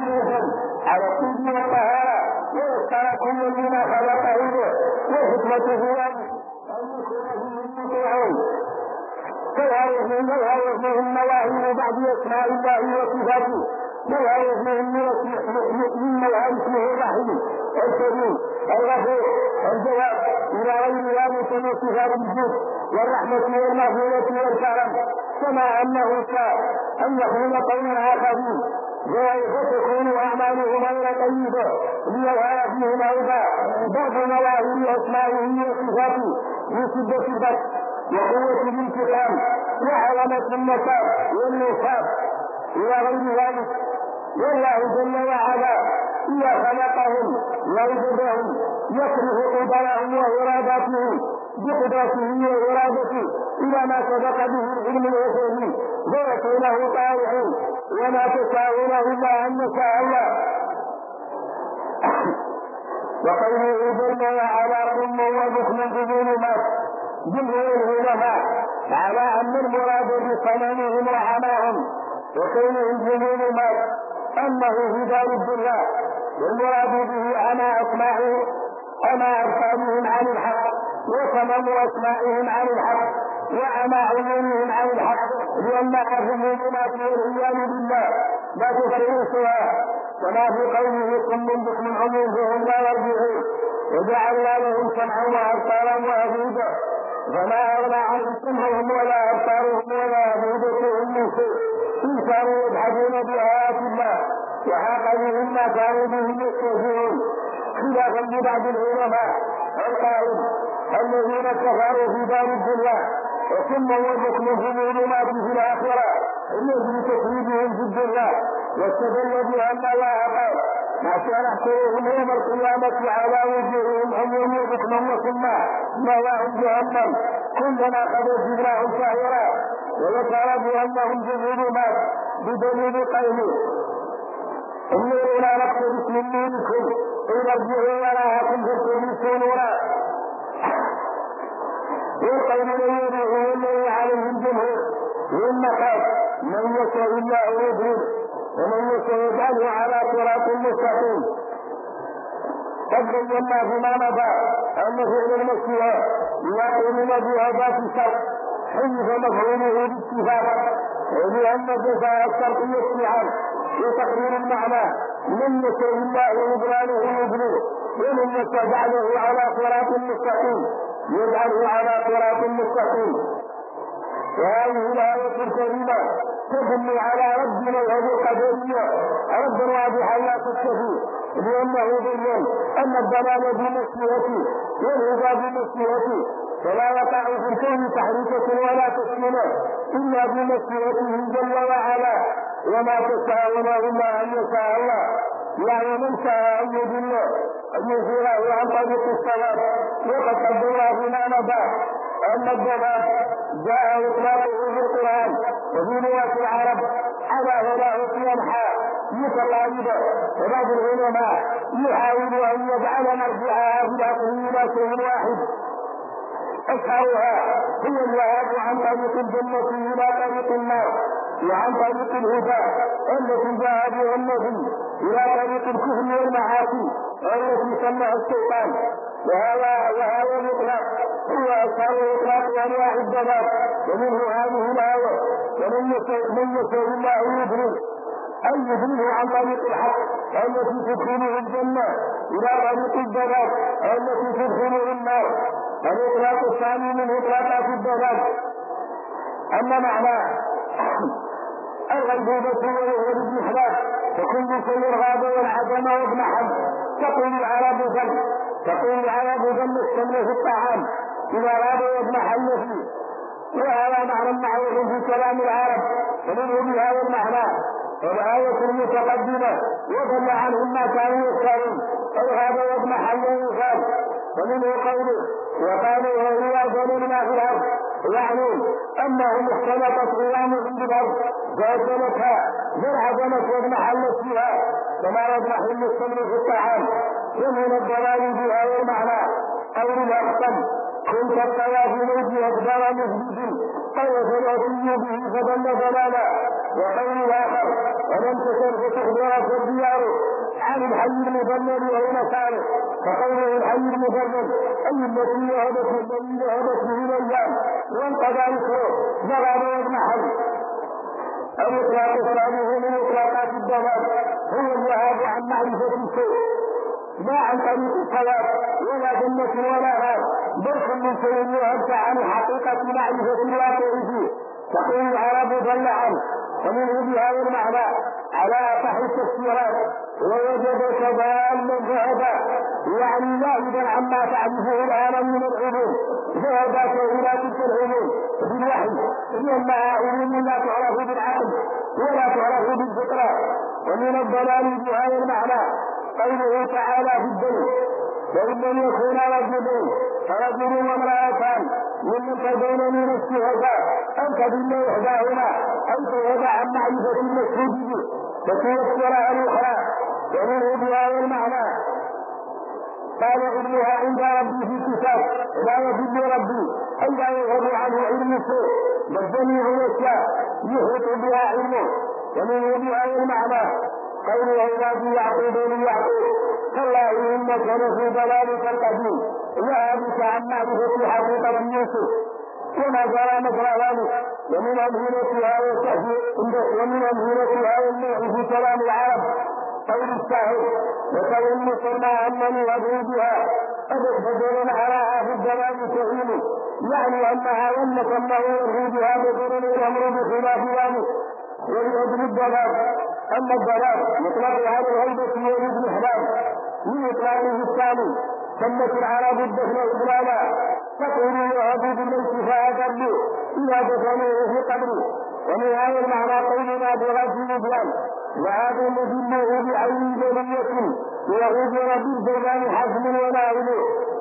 مبنية على الطيب والطهارة ويختار كل مما خلقه به والحكمة هي أن يكون فيه مطيعون فلا يفهم النواهي بعد أسماء الله وصفاته ولا يفهم من نوع اسمه الرحيم الكريم الغفور. الجواب إلى غير ذلك من صفات الجود والرحمة والمغفرة والكرم كما أنه شاء أن يكون قوم آخرين فتكون أعمالهم غير طيبة ليظهر فيهم أوضاع بعض نواهي أسمائه وصفاته من شدة البطش وقوة الانتقام وعظمة النصاب والنصاب إلى غير ذلك. والله جل وعلا إذا خلقهم وأوجدهم يصرف قدرهم وإراداتهم بقدرته وإرادته إلى ما سبق به العلم الوثني ويكونه طائعين وما تشاءون إلا أن يشاء الله. وقوله جل وعلا ثم وبكم بظلمات جمهور العلماء على أن المراد بصنمهم وعماهم وكونه بظلمات أنه في دار الدنيا والمراد به عمى أسماعهم عمى أبصارهم عن الحق وصمم أسماعهم عن الحق وعمى عيونهم عن الحق لأن أرضهم ظلمات والعياذ بالله لا تفرق سواء كما في قوله ثم بكم عمي فهم لا يرجعون وجعلنا لهم سمعا وأبصارا وأفئدة فما أغنى عنهم سمعهم ولا أبصارهم ولا أفئدتهم من شيء إن كانوا يجحدون بآيات الله وحاق بهم ما كانوا به يستهزئون خلافا لبعض العلماء القائل الذين كفروا في دار الدنيا وثم وجدوا في الظلمات في الآخرة الذي تكذيبهم في الدنيا واستدل بأن الله قال ما سنحشرهم يوم القيامة على وجوههم عميا وبكما وصما مأواهم جهنم كلما قد وجدناهم سعيرا وذكر بأنهم في الظلمات بدليل قوله انظروا لا نقتبس من نوركم إن ارجعوا وراءكم فالتمسوا نورا. والقول الذي هو الذي عليه الجمهور ثم قال من يشاء الله يضلل ومن يشاء يجعله على صراط مستقيم. قد بينا فيما مضى أن فعل المشيئة يقوم بأداة الشرط حيث مفعوله بالاتفاق لأن جزاء الشرط يستعان وتقرير المعنى من يشاء الله يضلله يضلله ومن يشاء جعله على صراط مستقيم يجعله على صراط مستقيم. وهذه الآية الكريمة تدل على رد مذهب القدرية ردا واضحا لا تستفيد لأنه بين أن الضلال بمشيئته والهدى بمشيئته فلا يقع في الكون تحريكة ولا تسكينة إلا بمشيئته جل وعلا وما تشاءون إلا أن يشاء الله يعني من شاء أن يضل أن يزيله عن طريق الصواب. وقد قدرنا فيما مضى أن الضلال جاء إطلاقه في القرآن وفي لغة العرب على هداه في أنحاء متقاربة وبعض العلماء يحاول أن يجعل مرجعها في العقل إلى شيء واحد أشهرها هو الذهاب عن طريق الجنة إلى طريق النار وعن طريق الهدى التي جاء بها النبي إلى طريق الكفر والمعاصي التي سماها الشيطان. وهذا الإطلاق هو أشهر إطلاق أنواع الضلال ومنه هذه الآية ومن يشاء الله يضلل أي يضله عن طريق الحق التي تدخله الجنة إلى طريق الضلال التي تدخله النار. الإطلاق الثاني من إطلاقات الضلال. أما معناه الغيبوبة وهو الإحلاف فكل شيء غاب والعدم واضمحل. تقول العرب ذم السمن في الطعام إذا غاب واضمحل فيه وهذا معنى معروف في كلام العرب ومنه بهذا المعنى الآية المتقدمة وضل عنهم ما كانوا يسألون أي غاب واضمحل يقال. ومنه قوله وقالوا هؤلاء ظلمنا في الأرض يعني أنهم اختلطت غيامهم بالأرض فأكلتها فانعدمت واضمحلت فيها كما يضمحل السمن في الطعام. ومن الضلال بها والمعنى قول الأقسم كنت الطواف موجه أكبر مسجد طوف العصي به فضل ضلالا. وقول الآخر ولم تكن فتخبرت الديار يعني الحي المفرد وهو صالح، فقوله الحي المفرد أي الذي وهبت به الأيام وانقضى ذكره ذهب واضمحل. الإطلاق الثاني من إطلاقات الدوام هو الذهاب عن معرفة الشيء لا عن طريق الصواب ولا جنة ولا نار، بل كل شيء يهب عن حقيقة معرفة الواقع فيه. تقول العرب ضل عنه، ومنه بهذا المعنى على أصح التفسيرات ووجدك ضالا ذهبا، يعني ذاهبا عما تعرفه الآن من العلوم، ذهبك إلى تلك العلوم بالوحي، لأنها علوم لا تعرف بالعقل ولا تعرف بالفطرة. ومن الضلال بهذا المعنى قوله تعالى في الدين: وإن لم يكونا رجلين فرجل وامرأتان ممن ترضون من الشهداء أن تضل إحداهما أو تغيب عن معرفة المشهود به فتيسر الأخرى. ومنه بهذا المعنى قال ابنها عند ربي في كتاب لا يضل ربي أي لا يغض عنه علم الشيء بل جميع الأشياء يحيط بها علمه. ومنه بهذا المعنى قول عبادي يعقوب ليعقوب كلا إنك لفي ضلالك القديم ذهبك عن معرفة حقيقة يوسف كما جرى مجرى ذلك. ومن أمثلتها والنوع في كلام العرب قول الشاعر: وتولقنا أنني أدعو بها أبد أراها في الضلال تعين، يعني أنها ولت أنه يرغي بها بدر الأمر بخلاف ذلك. ولأجل الضلال أما الضلال يطلق على الغيبة وابن حباب من إطلاقه الثاني. سمت العرب الدفن إضلالا، تقول وهبوا بالميت فأدلوا إذا دفنوه في قبره. ومن هذا المعنى قولنا بغير الإسلام: وهذا مدله بعين جلية يعود رب الزمان حزم ونائله.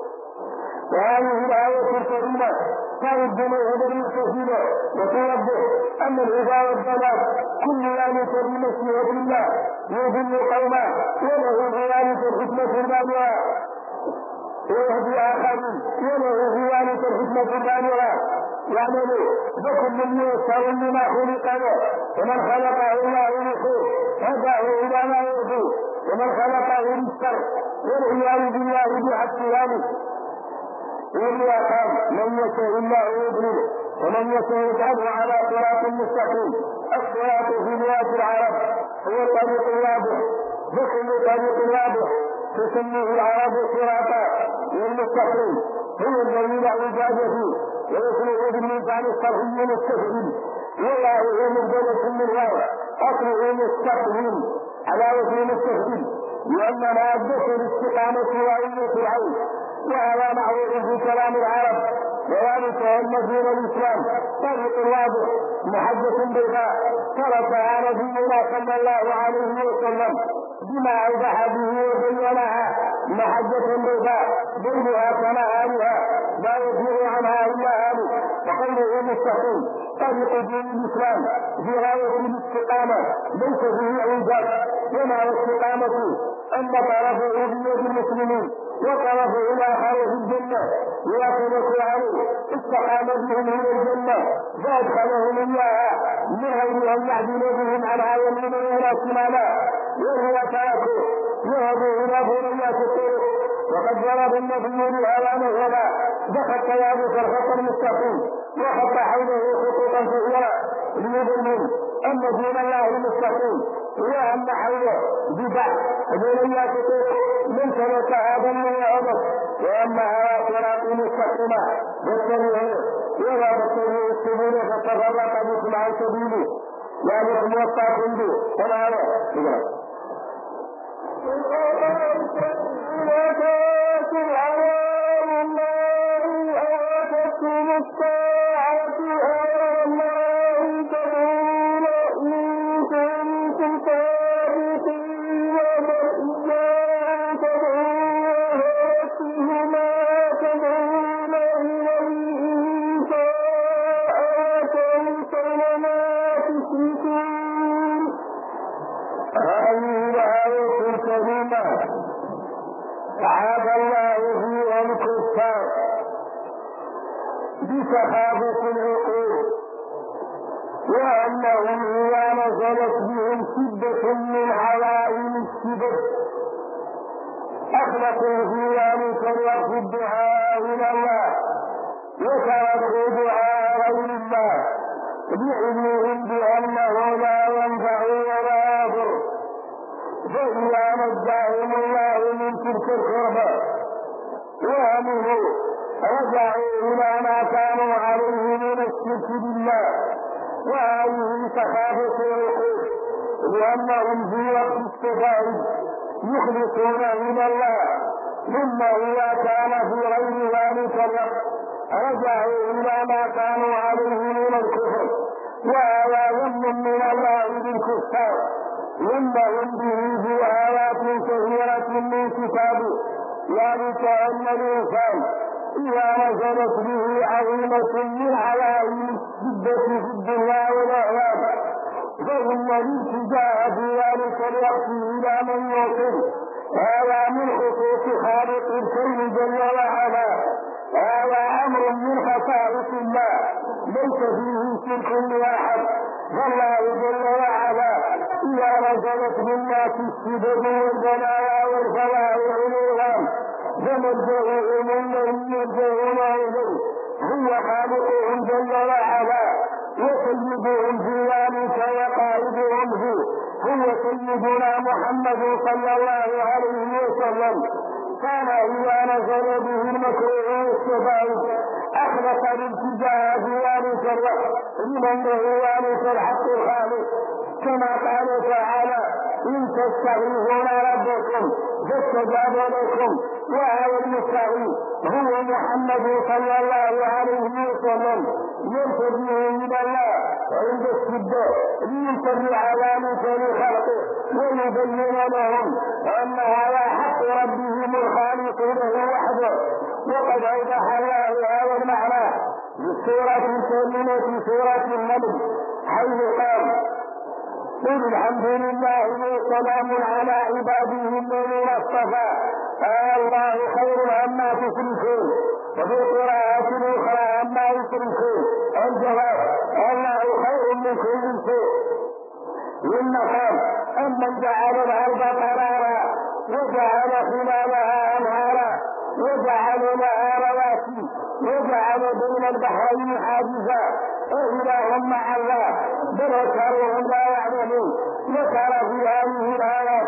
وهذه الآية الكريمة ترد موهبة المستفيدة وتوضح أن الهدى والضلال كل ذلك بمشيئة الله يضل قوما وله ذلك الحكمة البالغة ويهدي آخرين وله ذلك الحكمة البالغة. يعملوا بكل من يسعى لما خلق له، ومن خلقه الله لخير هداه إلى ما يرضيه، ومن خلقه للشر والعياذ بالله بحق ذلك. إلا قال: من يشاء الله يضلله ومن يشاء يجعله على صراط مستقيم. الصراط في لغة العرب هو الطريق الواضح، بكل طريق واضح تسميه العرب صراطا، والمستقيم هو الذي لا عوجاج فيه ويسمع باللسان الصرفي المستفيد، والله مبدلة من غير أصله مستقيم على وجه مستفيد، لأن ما أدت الاستقامة وعلة العين، وهذا معروف في كلام العرب. وذلك أن دين الإسلام طريق واضح محجة بيضاء تركها نبينا صلى الله عليه وسلم بما أوضح به وبينها محجة بيضاء بينها كنهارها لا يزيغ عنها إلا هالك. وقوله مستقيم طريق دين الإسلام في غاية الاستقامة ليس فيه إعجاز، وما الاستقامة أن طرفه بيد المسلمين وطرفه الآخر في الجنة يوافق عليه استقام بهم إلى الجنة فأدخلهم إياها من غير أن يعدلوا بهم عنها يمين ولا شمالا، وهو تركه يهدوا إلى ثنيات الطرق. وقد ضرب النبي لها مثلا: دخلت يابس الخط المستقيم وخط حوله خطوطا كثيرة ليبين أن دين الله المستقيم وأن حوله بدع ثنيات الطرق من سلوك هذا النبي، وأنها صراط مستقيمة بالتبعيه ولا تتبعوا السبيل فتفرق بكم عن سبيله ذلكم وصاكم به. فلا تعاب الله فيها الكفار بسخافة العقول، وأنهم إذا نزلت بهم شدة من عوائل الشدة أخلصوا في ذلك الوقت الدعاء إلى الله وتركوا دعاء غير الله بعلمهم بأنه لا ينفع ولا يضر، فإذا نجاهم الله من تلك الكربة وآمنوا رجعوا إلى ما كانوا عليه من الشرك بالله. وهذه سخافة العقول، لأنهم في وقت الشدائد يخلصون إلى الله، ثم إذا كان في غير ذلك الوقت رجعوا إلى ما كانوا عليه من الكفر. وهذا ذنب من الله بالكفار ينبغي به في آيات كثيرة من كتابه، ذلك أن الإنسان إذا نزلت به عظيمة من علائم الشدة في الدنيا والآخرة فإن الالتجاء في ذلك الوقت إلى من يوصل. هذا من خصوص خالق الكون جل وعلا، هذا أمر من خصائص الله ليس فيه شرك واحد. فالله جل وعلا إذا نزلت بالناس الشدد والبلايا والفواحش والإرهاب فملجأوا إليه يلجأون إليه، هو خالقهم جل وعلا وسيدهم في ذلك وقائدهم فيه، هو سيدنا محمد صلى الله عليه وسلم. كان إذا نزل به المكروه والشدائد أخلص الالتجاء في ذلك الوقت لمن له ذلك الحق الخالق، كما قال تعالى: إن تستغيثون ربكم فاستجاب لكم. وهذا المستغيث هو محمد صلى الله عليه وسلم يلتجئ إلى الله عند الشدة ليتبع ذلك لخلقه ويبين لهم أن هذا حق ربهم الخالق له وحده. وقد أوضح الله هذا المعنى في السورة الكريمة سورة النمل حيث قال: قل الحمد لله وسلام على عباده الذين اصطفى الله خير عما تشركون. وفي قراءة أخرى عما يشركون الجواب: الله خير من كل شيء. ثم قال: أمن جعل الأرض قرارا وجعل خلالها أنهارا وجعل لها رواسي وجعل بين البحرين حاجزا أإله مع الله بل أكثرهم لا يعلمون. وترى في هذه الآيات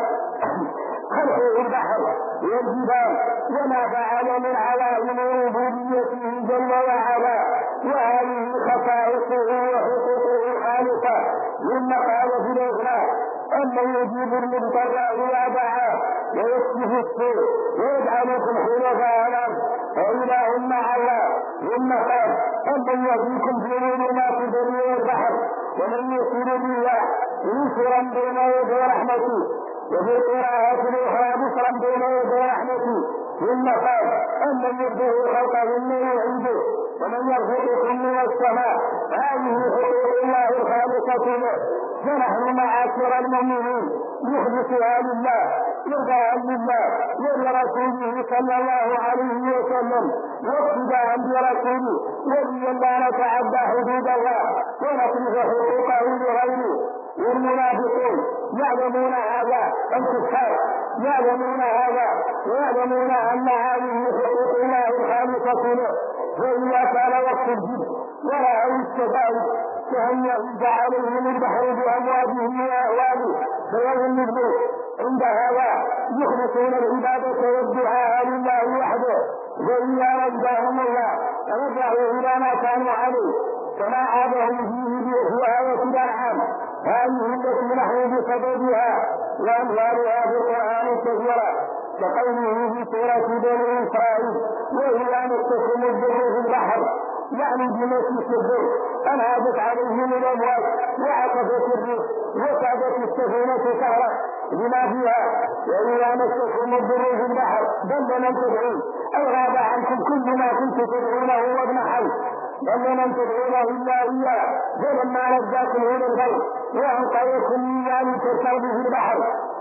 خلق البحر والجبال وما فعل من علائم ربوبيته جل وعلا، وهذه خصائصه وحقوقه الخالقة. ثم قال في الأخرى: أمن يجيب المضطر إذا دعاه ويكشف السوء ويجعلكم خلفاء الأرض أإله مع الله. ثم قال: أمن يهديكم في ظلمات البر والبحر ومن يرسل الرياح بشرا بين يدي رحمته. وفي قراءة أخرى: بشرا بين يدي رحمته. ثم قال: أمن يبدأ الخلق ثم يعيده ومن يرزقكم من السماء. هذه حقوق الله الخالقة له، فنحن معاشر المؤمنين نخلصها لله رضاء لله ولرسوله صلى الله عليه وسلم واقتداء برسوله، ولي لا نتعدى حدود الله ونصرف حقوقه لغيره. والمنافقون يعلمون هذا، الكفار يعلمون هذا ويعلمون أن هذه حقوق الله الخالقة له. فإذا كان وقت الجد ورأوا الشدائد كأن يهد عليهم البحر بأمواجهم وأهواله فيظن عند هذا يخلصون العبادة والدعاء لله وحده. فإذا نجاهم الله رجعوا إلى ما كانوا عليه كما عادهم فيه في آية الأنعام، هذه التي نحن بسببها وأمثالها في القرآن كثيرة، كقوله في سورة بني إسرائيل: وإذا مسكم الضر في البحر، يعني بمسك الضر أنهبت عليهم الأموال وعطفت الريح وكادت السفينة تغرق بما فيها. وإذا مسكم الضر في البحر ضل من تدعون أو غاب عنكم كل ما كنت تدعونه واضمحل، ضل من تدعونه إلا إياه فلما نجاكم إلى البر وأنقذكم من ذلك الكرب في البحر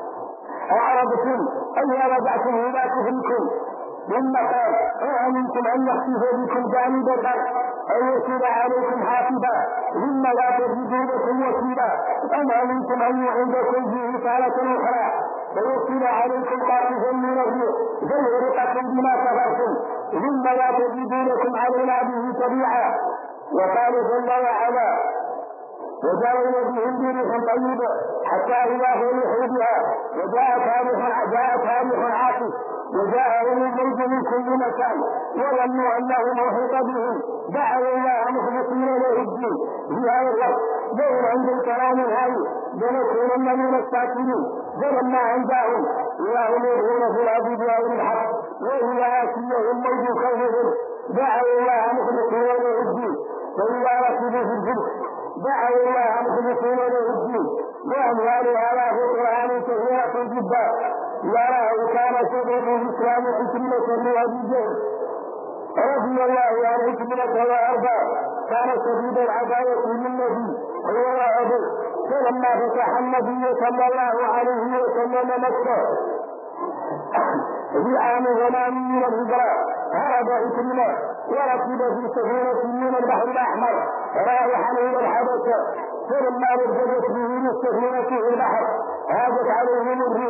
أعرضتم أن رجعتم إلى كفركم. ثم قال: أأمنتم أن يخسف بكم جانب البر أو يرسل عليكم حافظا ثم لا تجدوا لكم وكيلا؟ أم أمنتم أن يعيدكم فيه تارة أخرى فيرسل عليكم قاطفا من الريح فيغرقكم بما كفرتم ثم لا تجدوا لكم علينا به تبيعا. وقال جل وعلا وجاءوا بهم بريح طيبة حتى إذا فرحوا بها وجاء تاريخ عاصف وجاءهم الموت من كل مكان وظنوا أنه محيط بهم دعوا الله مخلصين له الدين في هذا الوقت دور عند الكلام الهادي لنكونن من الشاكرين. فلما أنجاهم إذا هم يدعون في الأرض بغير الحق وإذا آتيهم موت خوفهم دعوا الله مخلصين له الدين فإذا ركبوا في الفلك دعوا الله مخلصين له الدين. وأمثال هذا في القرآن كثيرة جدا. يراه كان شيخ الإسلام حكمة لأبي جهل رضي الله عنه حكمة وأربع كان شديد العداوة للنبي هو وأبوه. فلما فتح النبي صلى الله عليه وسلم مكة في عام 8 من الهجرة هرب عكرمة وركب في سفينة من البحر الأحمر رايحا إلى الحبشة. فلما ركبت به السفينة في البحر هاجت عليهم الريح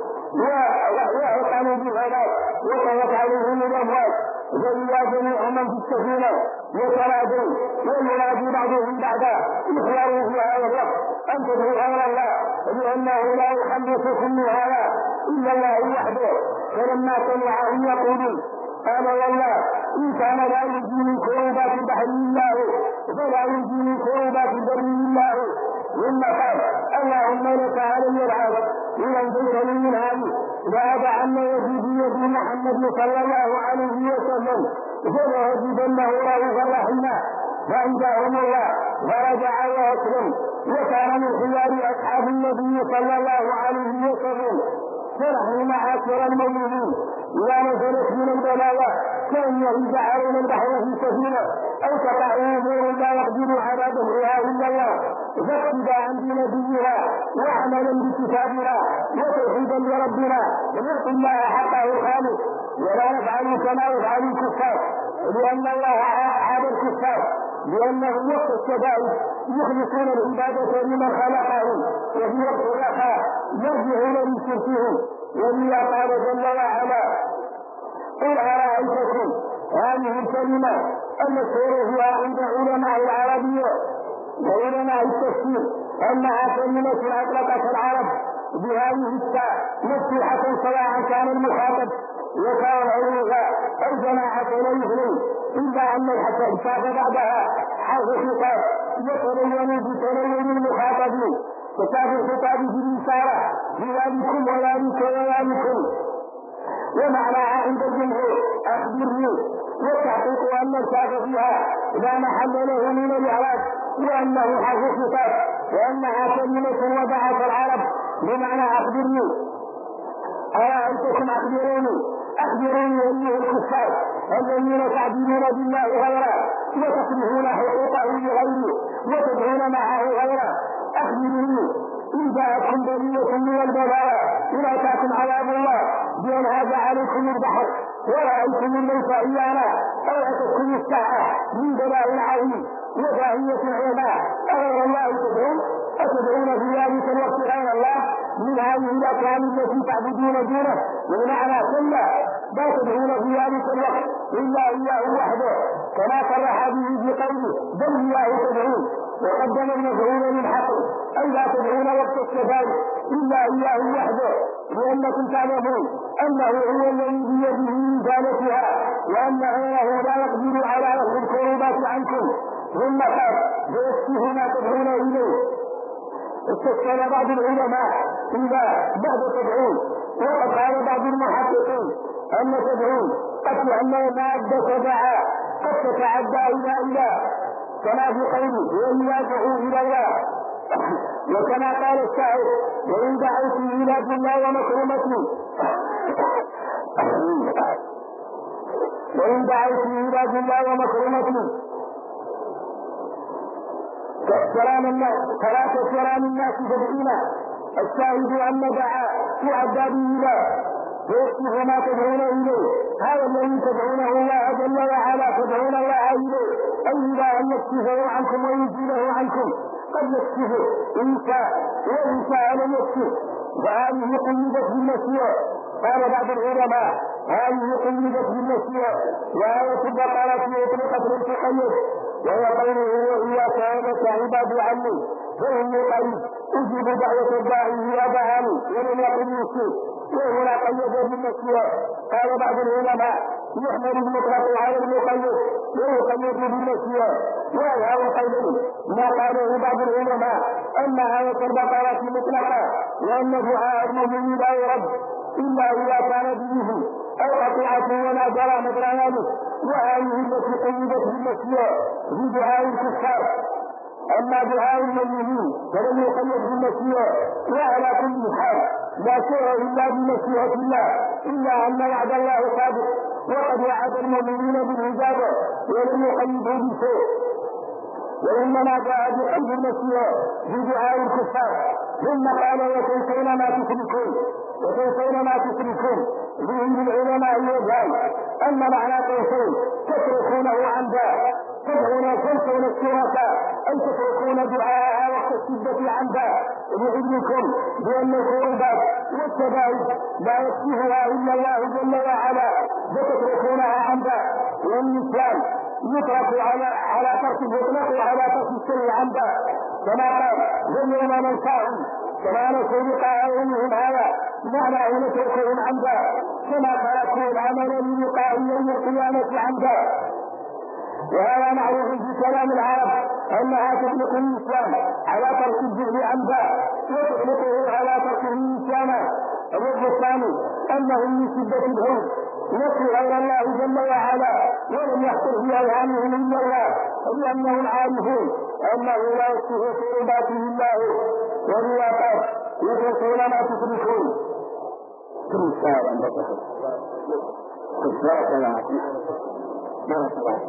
وأقاموا بالغلاء وطوت عليهم الأموال فإذا جميع من في السفينة يتنادون وينادي بعضهم بعضا اخبروا في هذا الوقت أن تدعوا غير الله لأنه لا يحدثكم من هذا إلا الله وحده. فلما سمعهم يقولون قال والله إن كان لا يجي من كروبات البحر الله فلا يجي من كروبات البر الله. ثم قال اللهم لك علي العهد إن أنزلتني من هذه لأدعن يدي بيد محمد صلى الله عليه وسلم فلأجدنه رؤوفا رحيما. فأنجاهم الله فرجع وأسلم وكان من خيار أصحاب النبي صلى الله عليه وسلم. فرحوا معاشر المؤمنين إذا نزلت من البلايا كأن يهيج علينا البحر في سفينة أو تقع أمور لا يقدر على دفعها إلا الله فاتباعا بنبيها وعملا بكتابنا وتوحيدا لربنا ونعطي الله حقه الخالص ولا نفعل كما يفعل الكفار لأن الله عاب الكفار لأنهم وقت الشدائد يخلصون العبادة لمن خلقهم وفي وقت الرخاء يرجعون لشركهم. ولذا قال جل وعلا قل أرأيتكم هذه الكلمة المشهورة فيها عند علماء العربية وعلماء التفسير أنها كلمة أطلقت العرب بهذه التاء مفتوحة سواء كان المخاطب وكان عروضها أو جماعة يثنين إلا أن الحسن شاف بعدها حرف خطاب يتبين بتبين المخاطبين وشاف الخطاب بالإشارة بذلكم وذلكم ومعناها عند الجمهور أخبرني والتحقيق أن الشاف فيها لا محل له من الإعراب وأنه حرف خطاب وأنها كلمة وضعت العرب بمعنى أخبرني. أرأيتكم أخبروني أيها الكفار الذين تعدلون بالله غيره وتصرفون حقوقه لغيره وتدعون معه غيره أخبروني إن جاءتكم بلية من البلاء إن أتاكم عذاب الله بأن هذا عليكم البحر ورأيتم الموت إيانا أو أتتكم الساعة من بلاء عظيم وفاهية العلماء أغير الله تدعون أتدعون في ذلك الوقت غير الله من هذه الأكوان التي تعبدون دونه والمعنى كله لا تدعون في ذلك الوقت إلا إياه وحده كما صرح به في قوله بل إياه تدعون وقدم المفعول للحق أي لا تدعون وقت الشفاء إلا إياه وحده لأنكم تعلمون أنه هو الذي بيده إزالتها وأن غيره لا يقدر على رفع الكروبات عنكم. ثم قال فيكفيه ما تدعون إليه. استشكل بعض العلماء إذا بعد تدعون وقد قال بعض المحققين أن تدعون قد أن المادة دعا قد تتعدى إلى كما في قوله وإن يدعوا إلى الله وكما قال الشاعر وإن دعوت إلى الله ومكرمته وإن دعوت إلى الله ومكرمته فلا تسران الناس تدعينا الشاهد أن دعا تعدى به فيكفه ما تدعون إليه. هذا الذي تدعونه الله جل وعلا تدعون الله إليه أي لا أن يكفه عنكم ويزيله عنكم قد يكفه إن شاء وإن شاء لم يكفه. وهذه قيدت بالمشيئة قال بعض العلماء هذه قيدت بالمشيئة وآية البقرة أطلقت للتقيد وهو قوله وإياك نعبد عبادي عني فإني قريب أجيب دعوة الداعي إذا دعاني ولم يقل يشرك وهنا قيد بالمشيئة. قال بعض العلماء يحمل المطلق على المقيد ويقيد بالمشيئة وهذا القول ما قاله بعض العلماء أن آية البقرة مطلقة وأن دعاء المؤمن لا يرد إلا إذا كان به أو قطيعة ولا جرى مثل ذلك وهذه التي قيدت بالمشيئة بدعاء الكفار. أما دعاء المؤمنين فلم يقيد بالمشيئة وعلى كل حال لا شيء إلا بمشيئة الله إلا أن وعد الله صادق وقد وعد المؤمنين بالإجابة ولم يقيده بشيء وإنما جاء بقيد المشيئة بدعاء الكفار. ثم قال وتنسون ما تشركون بهم العلماء يجعل أن معنى تنسون تتركونه عمدا تنسون الشركاء أي تتركون دعاءها وقت الشدة عمدا لعلمكم بأن القربات والتباعد لا يكفيها إلا الله جل وعلا فتتركونها عمدا والنسيان يطلق على ترك الشيء عمدا كما قال ذلنا ننساهم كما نسوا لقاءهم هذا معنى نتركهم عمدا كما تركوا العمل للقاء يوم القيامة عمدا. وهذا معروف في كلام العرب أنها تطلق النسيان على ترك الجهل عمدا وتطلقه على ترك النسيان. الوجه الثاني أنه من شدة الهوس نسوا غير الله جل وعلا ولم يحصل في أذهانهم إلا الله لأنهم عارفون أنه لا يصلح في عباده الله والرياضات يتركون ما تشركون. كل ساعة عندك بارك الله بارك الله.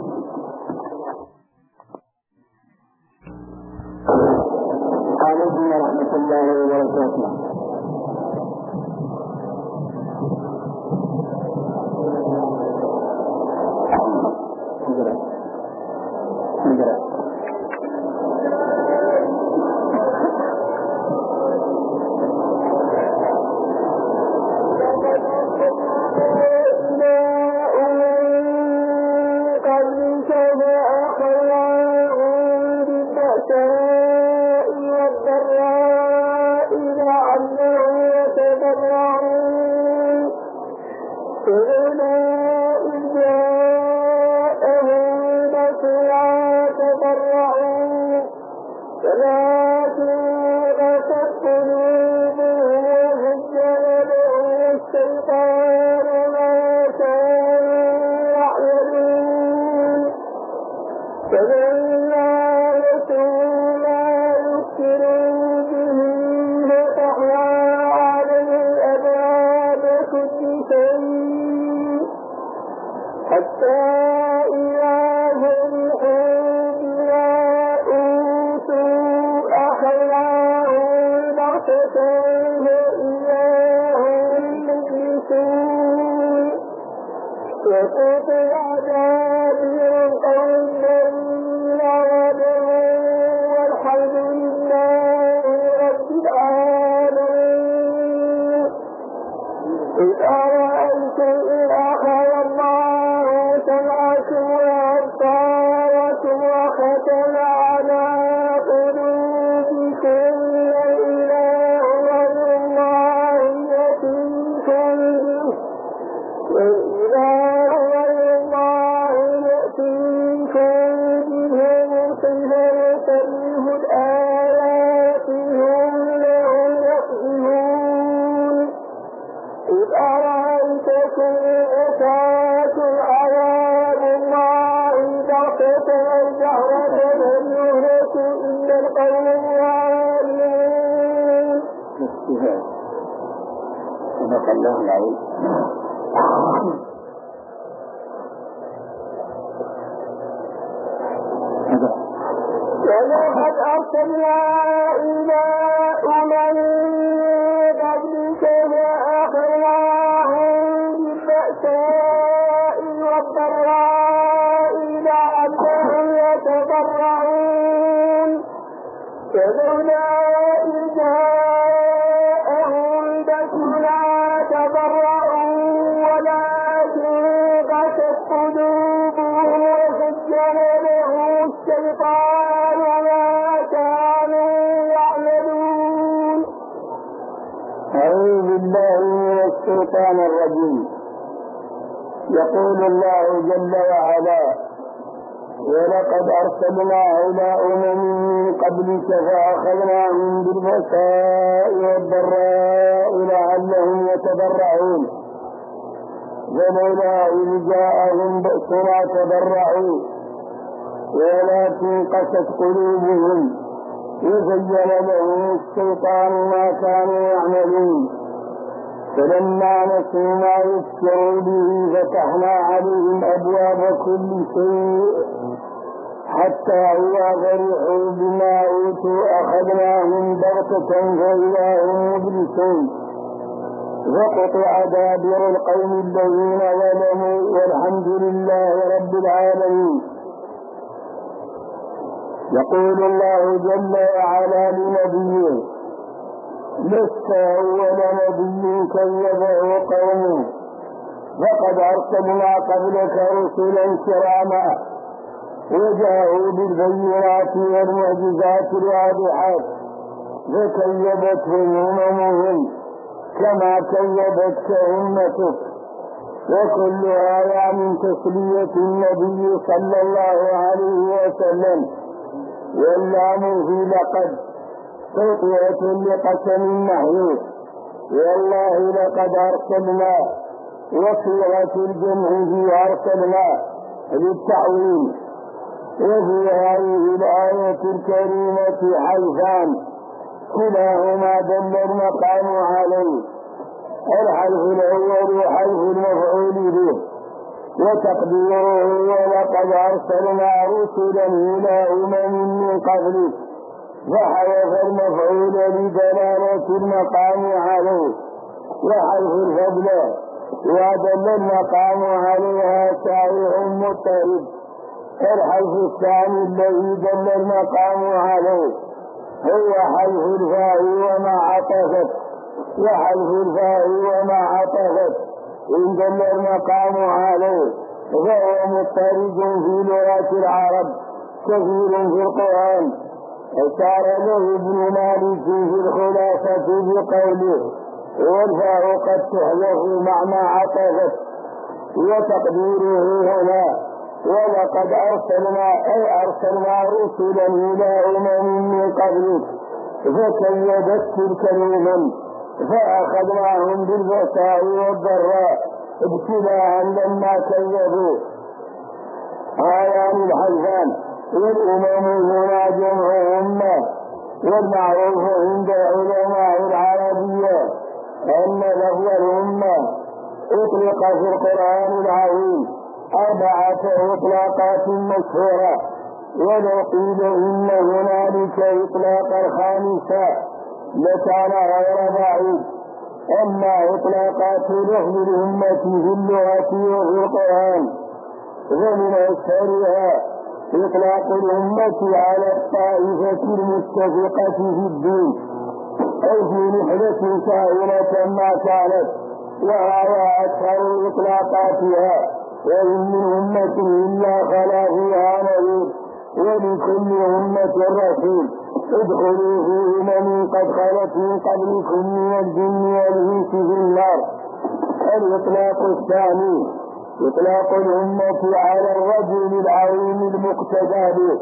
عليكم ورحمة الله وبركاته. الله العظيم. ولقد أرسلنا إلى أمم قبلك فأخذناهم بالبأساء والضراء لعلهم يتضرعون فلولا إذ جاءهم بأسنا تضرعوا الشيطان الرجيم. يقول الله جل وعلا: ولقد أرسلنا إلى من قبلك فأخذناهم بالبأساء والضراء لعلهم يتضرعون ولولا إذ جاءهم بأسنا تضرعوا ولكن قست قلوبهم وزين لهم الشيطان ما كانوا يعملون فلما نسوا ما يذكروا به فتحنا عليهم أبواب كل شيء حتى إذا فرحوا بما أوتوا أخذناهم بغتة فإذا هم مبلسون وقطع دابر القوم الذين ظلموا والحمد لله رب العالمين. يقول الله جل وعلا لنبيه: لست أول نبي كذبه قومه وقد أرسلنا قبلك رسلا كراما وجاءوا بالبينات والمعجزات الواضحات فكذبتهم أممهم كما كذبتك أمتك. وكل هذا من تسلية النبي صلى الله عليه وسلم. واللام في لقد توطئة لقسم محيط. والله لقد أرسلنا وصيغة الجمع في أرسلنا للتعويل. وفي هذه الآية الكريمة حيثان كلاهما دل المقام عليه: الحرف الأول حرف المفعول به وتقديره ولقد أرسلنا رسلا إلى من قبلك وحذف المفعول لدلالة المقام عليه. وحرف الفضل ودل المقام عليها سائر مضطرب. الحرف الثاني الذي دل المقام عليه هو حرف الفاء وما عطفت. وحرف الفاء وما عطفت إن دل المقام عليه فهو مضطرد في لغة العرب كثير في القرآن. أشار له ابن مالك في الخلاصة بقوله: والفاء قد تحذف مع ما عطفت. وتقديره هنا: ولقد أرسلنا أي أرسلنا رسلا إلى من قبلك فكذبت تلك الأمم فأخذناهم بالبأساء والضراء ابتلاء لما كذبوا. آيان الحذفان. والأمم هنا جمع أمة. والمعروف عند علماء العربية أن لفظ الأمة أطلق في القرآن العظيم 4 إطلاقات مشهورة. ولو قيل إن هنالك إطلاقا خامسا لكان غير بعيد. أما إطلاقات لفظ الأمة في اللغة وفي القرآن ومن أشهرها إطلاق الأمة على الطائفة المتفقة في الدين أو في نحلة كائنة ما كانت، وهذا أشهر إطلاقاتها. وإن من أمة إلا خلا فيها نذير ولكل أمة رسول ادخلوا في أمم قد خلت من قبلكم من الجن والإنس في النار. الإطلاق الثاني إطلاق الأمة على الرجل العظيم المقتدى به.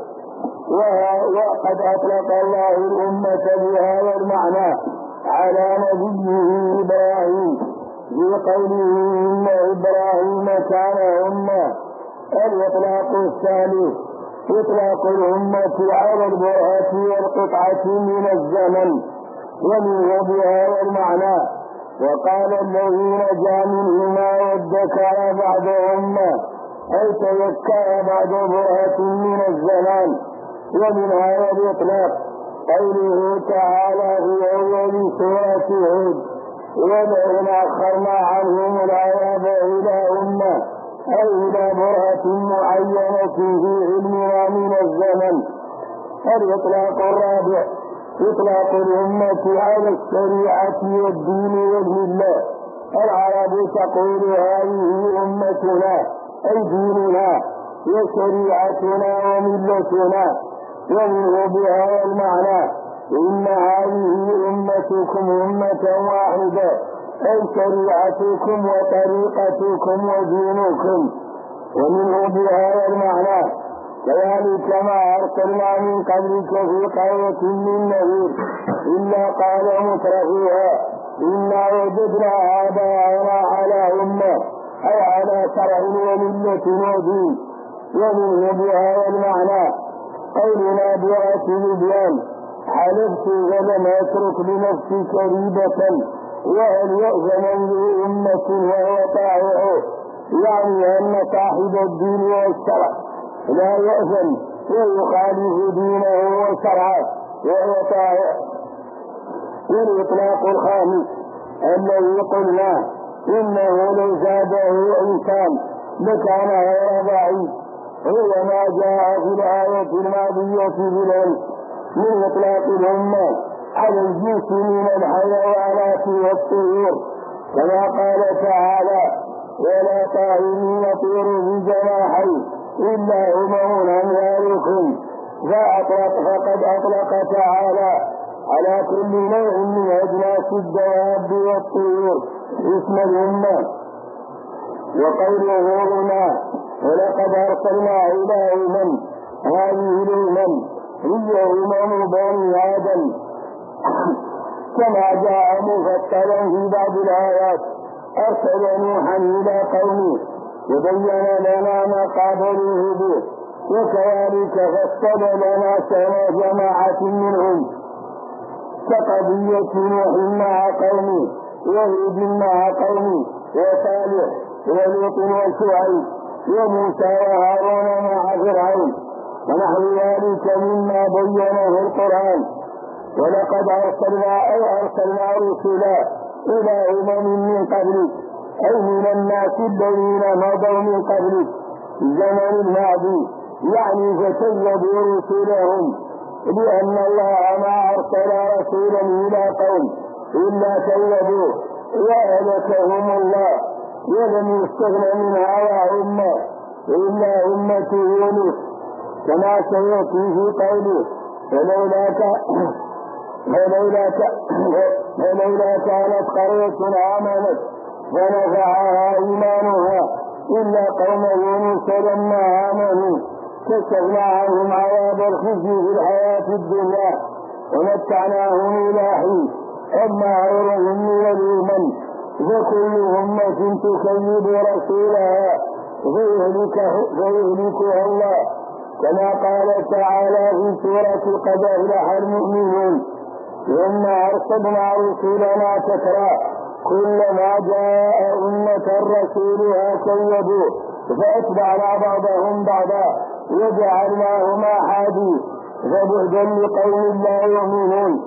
وقد أطلق الله الأمة بهذا المعنى على نبيه إبراهيم في قوله: إن إبراهيم كان أمة. الإطلاق الثالث إطلاق الأمة على البرهة والقطعة من الزمن ومنه بهذا المعنى: وقال الذي نجا منهما وادكر بعد أمة أي تذكر بعد برهة من الزمان. ومن هذا الإطلاق قوله تعالى في أول سورة هود: ولئن أخرنا عنهم العذاب إلى أمة أي إلى برهة معينة في علمنا من الزمن. الإطلاق الرابع إطلاق الأمة على الشريعة والدين والملة. العرب تقول: هذه أمتنا أي ديننا وشريعتنا وملتنا. ومنه بهذا المعنى: إن هذه أمتكم أمة واحدة أي شريعتكم وطريقتكم ودينكم. ومنه بهذا المعنى كذلك ما أرسلنا من قبلك في قرية من نذير إلا قال مترفوها إنا وجدنا آباءنا على أمة أي على شرع وملة ودين. ومنه بهذا المعنى قولنا برسول البيان حلفت ولم أترك لنفسي كريبة وهل يأذن لأمة وهو طاعه، يعني أن صاحب الدين والشرع لا يأذن ويخالف دينه وشرعه وهو طاعه. والإطلاق الخامس الذي قلنا إنه لو زاده إنسان لكان غير بعيد هو ما جاء في الآية الماضية بالعلم من إطلاق الأمة على الجنس من الحيوانات والطيور، كما قال تعالى ولا طائر يطير بجناحيه إلا أمم أمثالكم. فقد أطلق تعالى على كل نوع من أجناس الدواب والطيور اسم الأمة. وقوله هنا ولقد أرسلنا إلى أمم، هذه الأمم هي أمم بني آدم كما جاء مفصلا في بعض الآيات. أرسل نوحا إلى قومه وبين لنا ما قابلوه به، وكذلك فصل لنا شأن جماعة منهم كقضية نوح مع قومه وهود مع قومه وصالح ولوط وشعيب وموسى وهارون مع فرعون ونحو ذلك مما بينه القرآن. ولقد أرسلنا رسلا إلى أمم من قبلك أي من الناس الذين مضوا من قبلك الزمن الماضي، يعني فكذبوا رسلهم، لأن الله ما أرسل رسولا إلى قوم إلا كذبوه وأهلكهم الله. ولم يستغن من هذا أمة إلا أمة يونس كما سيأتي في قوله فلولا كانت قرية آمنت فنفعها إيمانها إلا قوم يونس لما آمنوا كشفنا عنهم عذاب الخزي في الحياة الدنيا ومتعناهم إلى حين. أما غيرهم من الأمم فكل أمة تكذب رسولها فيهلكها الله، كما قال تعالى في سورة قد أفلح المؤمنون ثم أرسلنا رسلنا تترى كلما جاء أمة رسولها كذبوه فأتبعنا بعضهم بعضا وجعلناهم أحاديث فبعدا لقوم لا يؤمنون.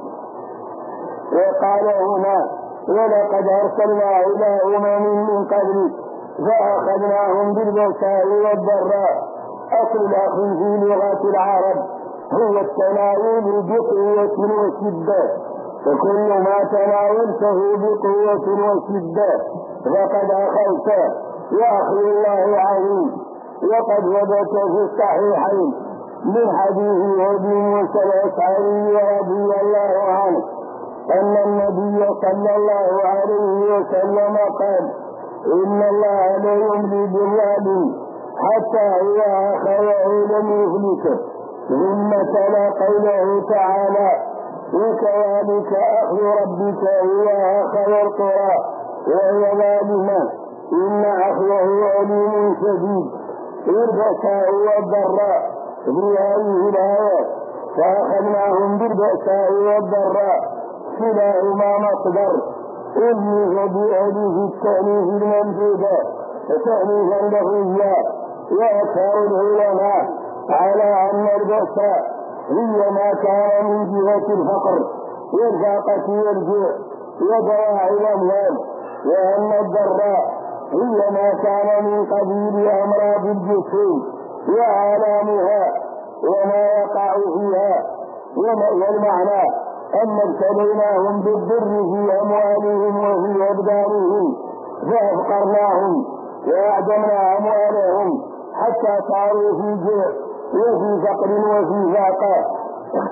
وقال هنا ولقد أرسلنا إلى أمم من قبلك فأخذناهم بالبأساء والضراء. أصل الأخذ في لغة العرب هو التناول بقوة وشدة، فكل ما تناولته بقوة وشدة فقد أخذت، وأخذ الله عظيم. وقد ثبت في الصحيحين من حديث أبي موسى الأشعري رضي الله عنه أن النبي صلى الله عليه وسلم قال إن الله لا يملي بالظالم حتى إذا أخذه لم يهلكه. ثم تلا قوله تعالى وكذلك أخذ ربك إذا أخذ القرى وهي ظالمة إن أخذه أليم شديد. البأساء والضراء في هذه الآيات فأخذناهم بالبأساء والضراء كلاهما مصدر إنه بأليف التأليف الممدودة فتأليفا لغويا. وأكثر العلماء على أن البأساء هي ما كان من جهة الفقر والفاقة والجوع ودواعي الأموال، وأن الضراء هي ما كان من قبيل أمراض الجسوم وآلامها وما يقع فيها. والمعنى أن ابتليناهم بالضر في أموالهم وفي أبدانهم فأفقرناهم وأعدمنا أموالهم حتى صاروا في جوع وفي فقر وفي فاقة.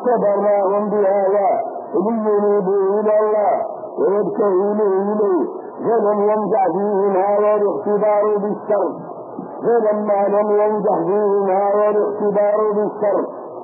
اختبرناهم بهذا لينيبوا إلى الله ويبتهلوا إليه فلم ينجح فيهم هذا الاختبار بالشر. فلما لم ينجح فيهم هذا الاختبار بالشر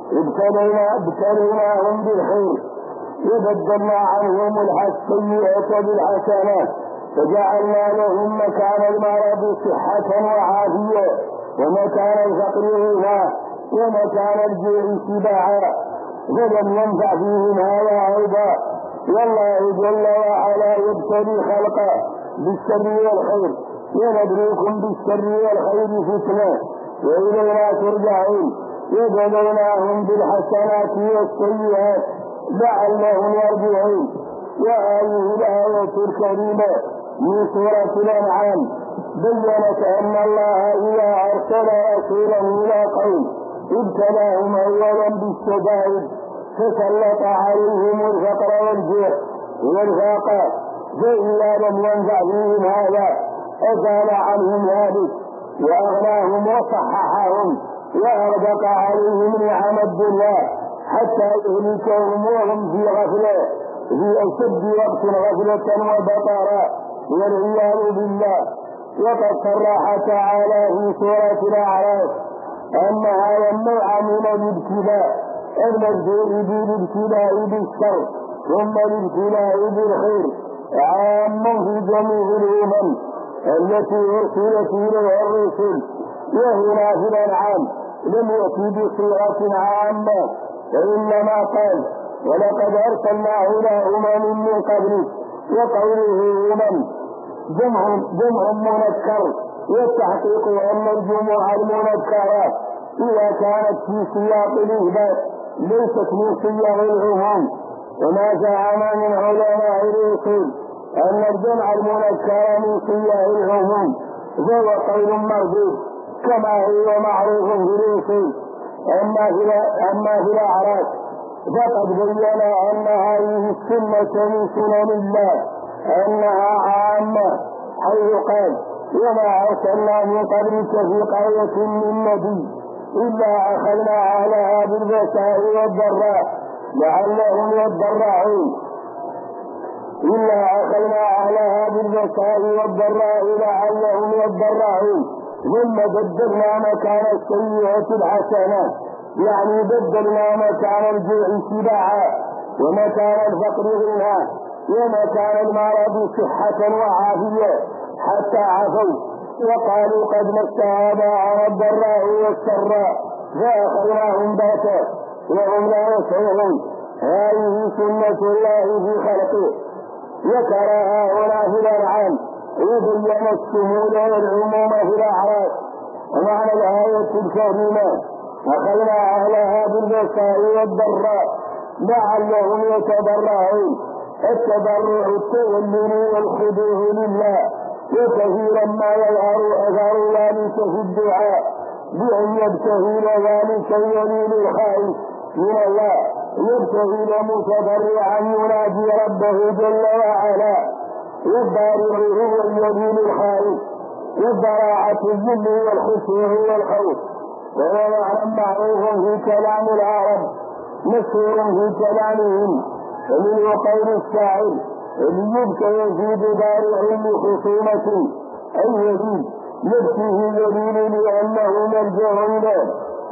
ابتليناهم بالخير وبدلنا عنهم السيئة بالحسنات فجعلنا لهم مكان المرض صحة وعافية ومكان الفقر غنى ومكان الجوع شبعا. فلم ينفع فيهم هذا أيضا، والله جل وعلا يبتلي خلقه بالشر والخير ونبلوكم بالشر والخير فتنة وإلينا ترجعون. وبلوناهم بالحسنات والسيئات لعلهم يرجعون. وهذه الآية الكريمة من سورة الأنعام بيّنت أن الله إذا أرسل رسولا إلى قوم ابتلاهم أولا بالشدائد فسلط عليهم الفقر والجوع والفاقة، فإذا لم ينفع فيهم هذا أزال عنهم ذلك وأغناهم وصححهم وأربق عليهم نعم الدنيا حتى يهلكهم وهم في غفلة في أشد وقت غفلة وبطرا والعياذ بالله. وقد صرح تعالى في سورة الأعراف أن هذا النوع من الابتلاء المبدوء بالابتلاء بالشر ثم الابتلاء بالخير عام في جميع الأمم التي أرسلت إليها الرسل. وهنا في الأنعام لم يأتي بصيغة عامة وإنما قال ولقد أرسلنا إلى أمم من قبلك. وقوله أمم جمع منكر والتحقيق أن الجموع المنكرات إذا كانت في سياق الإثبات ليست من صيغ العموم. وما زعم من علماء الأصول أن الجمع المنكر من صيغ العموم فهو قول مردود كما هو معروف في الأصول. أما في الأعراف فقد بين أن هذه السنة من سنن الله أنها عامة حيث قال وما أرسلنا من قبلك في قرية من نبي إلا أخذنا أهلها بالبأساء والضراء لعلهم يضرعون. إلا أخذنا أهلها بالبأساء والضراء لعلهم يضرعون. ثم بدلنا مكان السيئة الحسنة، يعني بدلنا مكان الجوع شبعا ومكان الفقر غنى ومكان المرض صحة وعافية حتى عفوا وقالوا قد مس آباءنا الضراء والسراء فأخذناهم بغتة وهم لا يشعرون. هذه سنة الله في خلقه ذكرها هنا في الأنعام وبين الشمول والعموم في الأعراف. ومعنى الآية الكريمة أخذنا أهلها بالبأساء والضراء لعلهم يتضرعون. التضرع التذلل والخضوع لله، وكثيرا ما يظهر أثر ذلك في الدعاء بأن يبتهل ذلك اليمين الخائف من الله يبتهل متضرعا ينادي ربه جل وعلا. والضارع هو اليمين الخائف والضراعة الذل والخشوع والخوف، وهو معنى معروف في كلام العرب مشهور في كلامهم. ومنه قول الشاعر ليبكي يزيد ضارع لخصومة أي يزيد يبكيه يمين لأنه ملجأ إليه.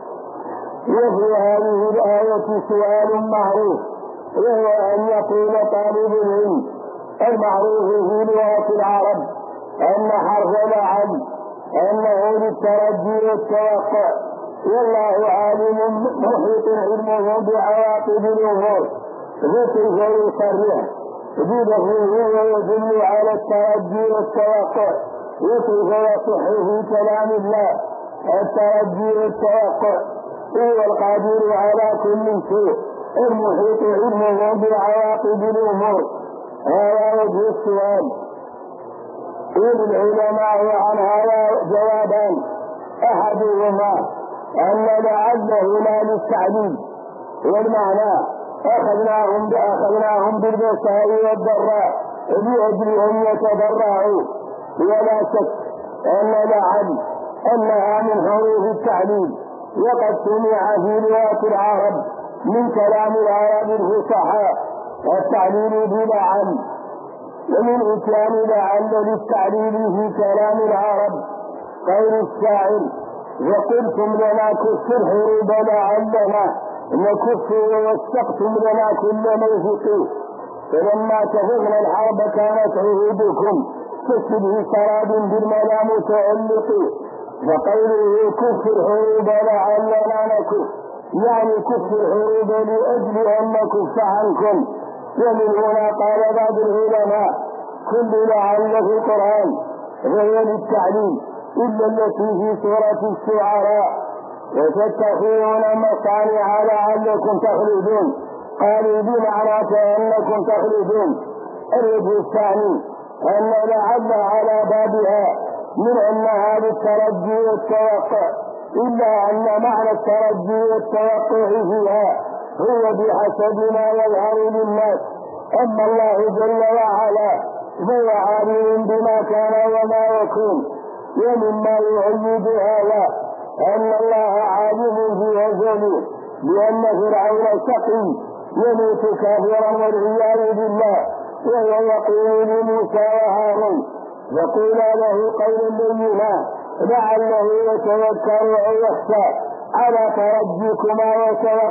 وفي هذه الآية سؤال معروف وهو أن يقول طالب العلم المعروف في لغة العرب أن حرف لعل أنه للترجي والتوقع، والله عالم محيط علمه بعواقب الأمور فكيف يصرح بلفظه ويدل على الترجي والتوقع وكيف يصح في كلام الله الترجي والتوقع وهو القادر على كل شيء المحيط علمه بعواقب الأمور. هذا وجه السؤال. قول العلماء عن هذا جوابان: أحدهما أن لعله لا للتعليل، والمعنى أخذناهم بالبأساء والضراء لأجل أن يتضرعوا، ولا شك أن لعل أنها من حروف التعليل، وقد سمع في لغة العرب من كلام العرب الفصحاء التعليل بلعل، ومن إتيان لعل للتعليل في كلام العرب قول الشاعر: وقلتم لنا كف الحروب لعلنا نكف ووثقتم لنا كل موثق، فلما كفرنا الحرب كانت عهودكم كشبه سراب بالملا متعلق. وقوله كف الحروب لعلنا نكف يعني كف الحروب لأجل أن نكف عنكم. ومن هنا قال بعض العلماء: كل لعل في القرآن غير للتعليم إلا التي في سورة الشعراء. وتتخذون مصانع لعلكم تخلدون، قالوا بمعنى كأنكم تخلدون. الوجه الثاني أن لعل على بابها من أنها للترجي والتوقع، إلا أن معنى الترجي والتوقع فيها هو بحسب ما يظهر للناس. أما الله جل وعلا فهو عالم بما كان وما يكون. ومما يؤيد هذا أن الله عالم في أزله بأن فرعون شقي يموت كافرا والعياذ بالله، وهو يقول لموسى وهارون: وقولا له قولا لينا لعله يتذكر أو يخشى على ترجيكما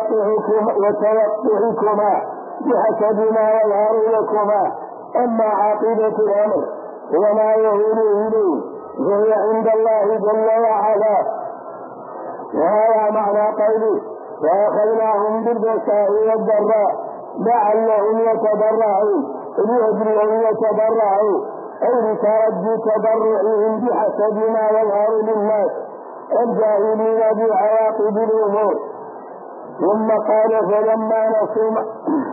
وتوقعكما بحسب ما يظهر لكما. أما عاقبة الأمر وما يهون إليه فهي عند الله جل وعلا. وهذا معنى قوله: فأخذناهم بالبأساء والضراء لعلهم يتضرعون، لأجل أن يتضرعوا أي لترجي تضرعهم بحسب ما يظهر للناس الجاهلين بعواقب الأمور. ثم قال: فلما نسوا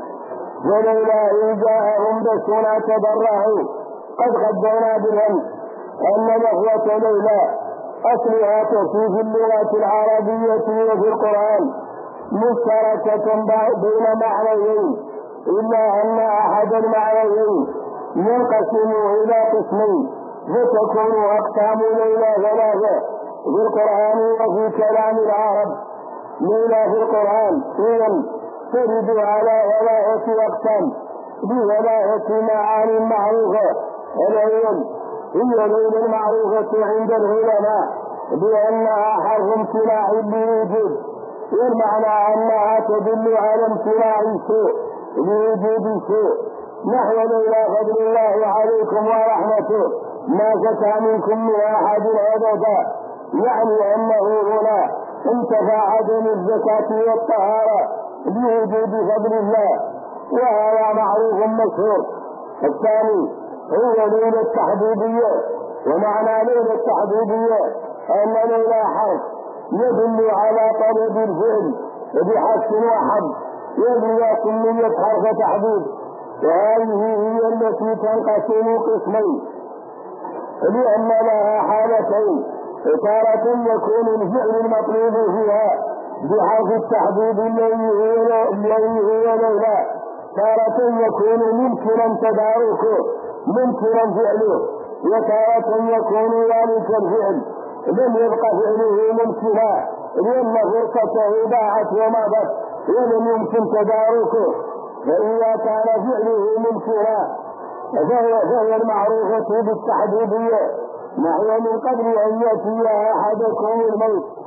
ولولا إذ جاءهم بأسنا تضرعوا. قد قدرنا بالأمس أن لفظة لولا أصلها في اللغة العربية وفي القرآن مشتركة بين معنيين، إلا أن أحد المعنيين ينقسم إلى قسمين، فتكون أقسام لولا ثلاثة في القرآن وفي كلام العرب. لولا في القرآن إذن ترد على ثلاثة أقسام بثلاثة معاني معروفة. الأول هي لولا المعروفة عند العلماء بأنها حرف امتناع لوجود، والمعنى أنها تدل على امتناع الشيء لوجود شيء، نحو لولا فضل الله عليكم ورحمته ما زكى منكم من أحد أبدا، يعني أنه هنا انتفى عدم الزكاة والطهارة لوجود فضل الله، وهذا معروف مشهور. الثاني هو لولا التحديدية، ومعنى لولا التحديدية أن لولا حرف يدل على طلب الفعل بحرف واحد يدل كمية حرف تحديد. وهذه هي التي تنقسم قسمين، لأن لها حالتين: تارة يكون الفعل المطلوب فيها بحرف التحديد الذي هو لولا، تارة يكون ممكنا تداركه ممكنا فعله، وتارة يكون ذلك الفعل لم يبقى فعله ممكنا لأن فرصته ضاعت ومضت ولم يمكن تداركه. فإذا كان فعله ممكنا فهي المعروفة بالتحديدية، نحو من قبل أن يأتي أحدكم الموت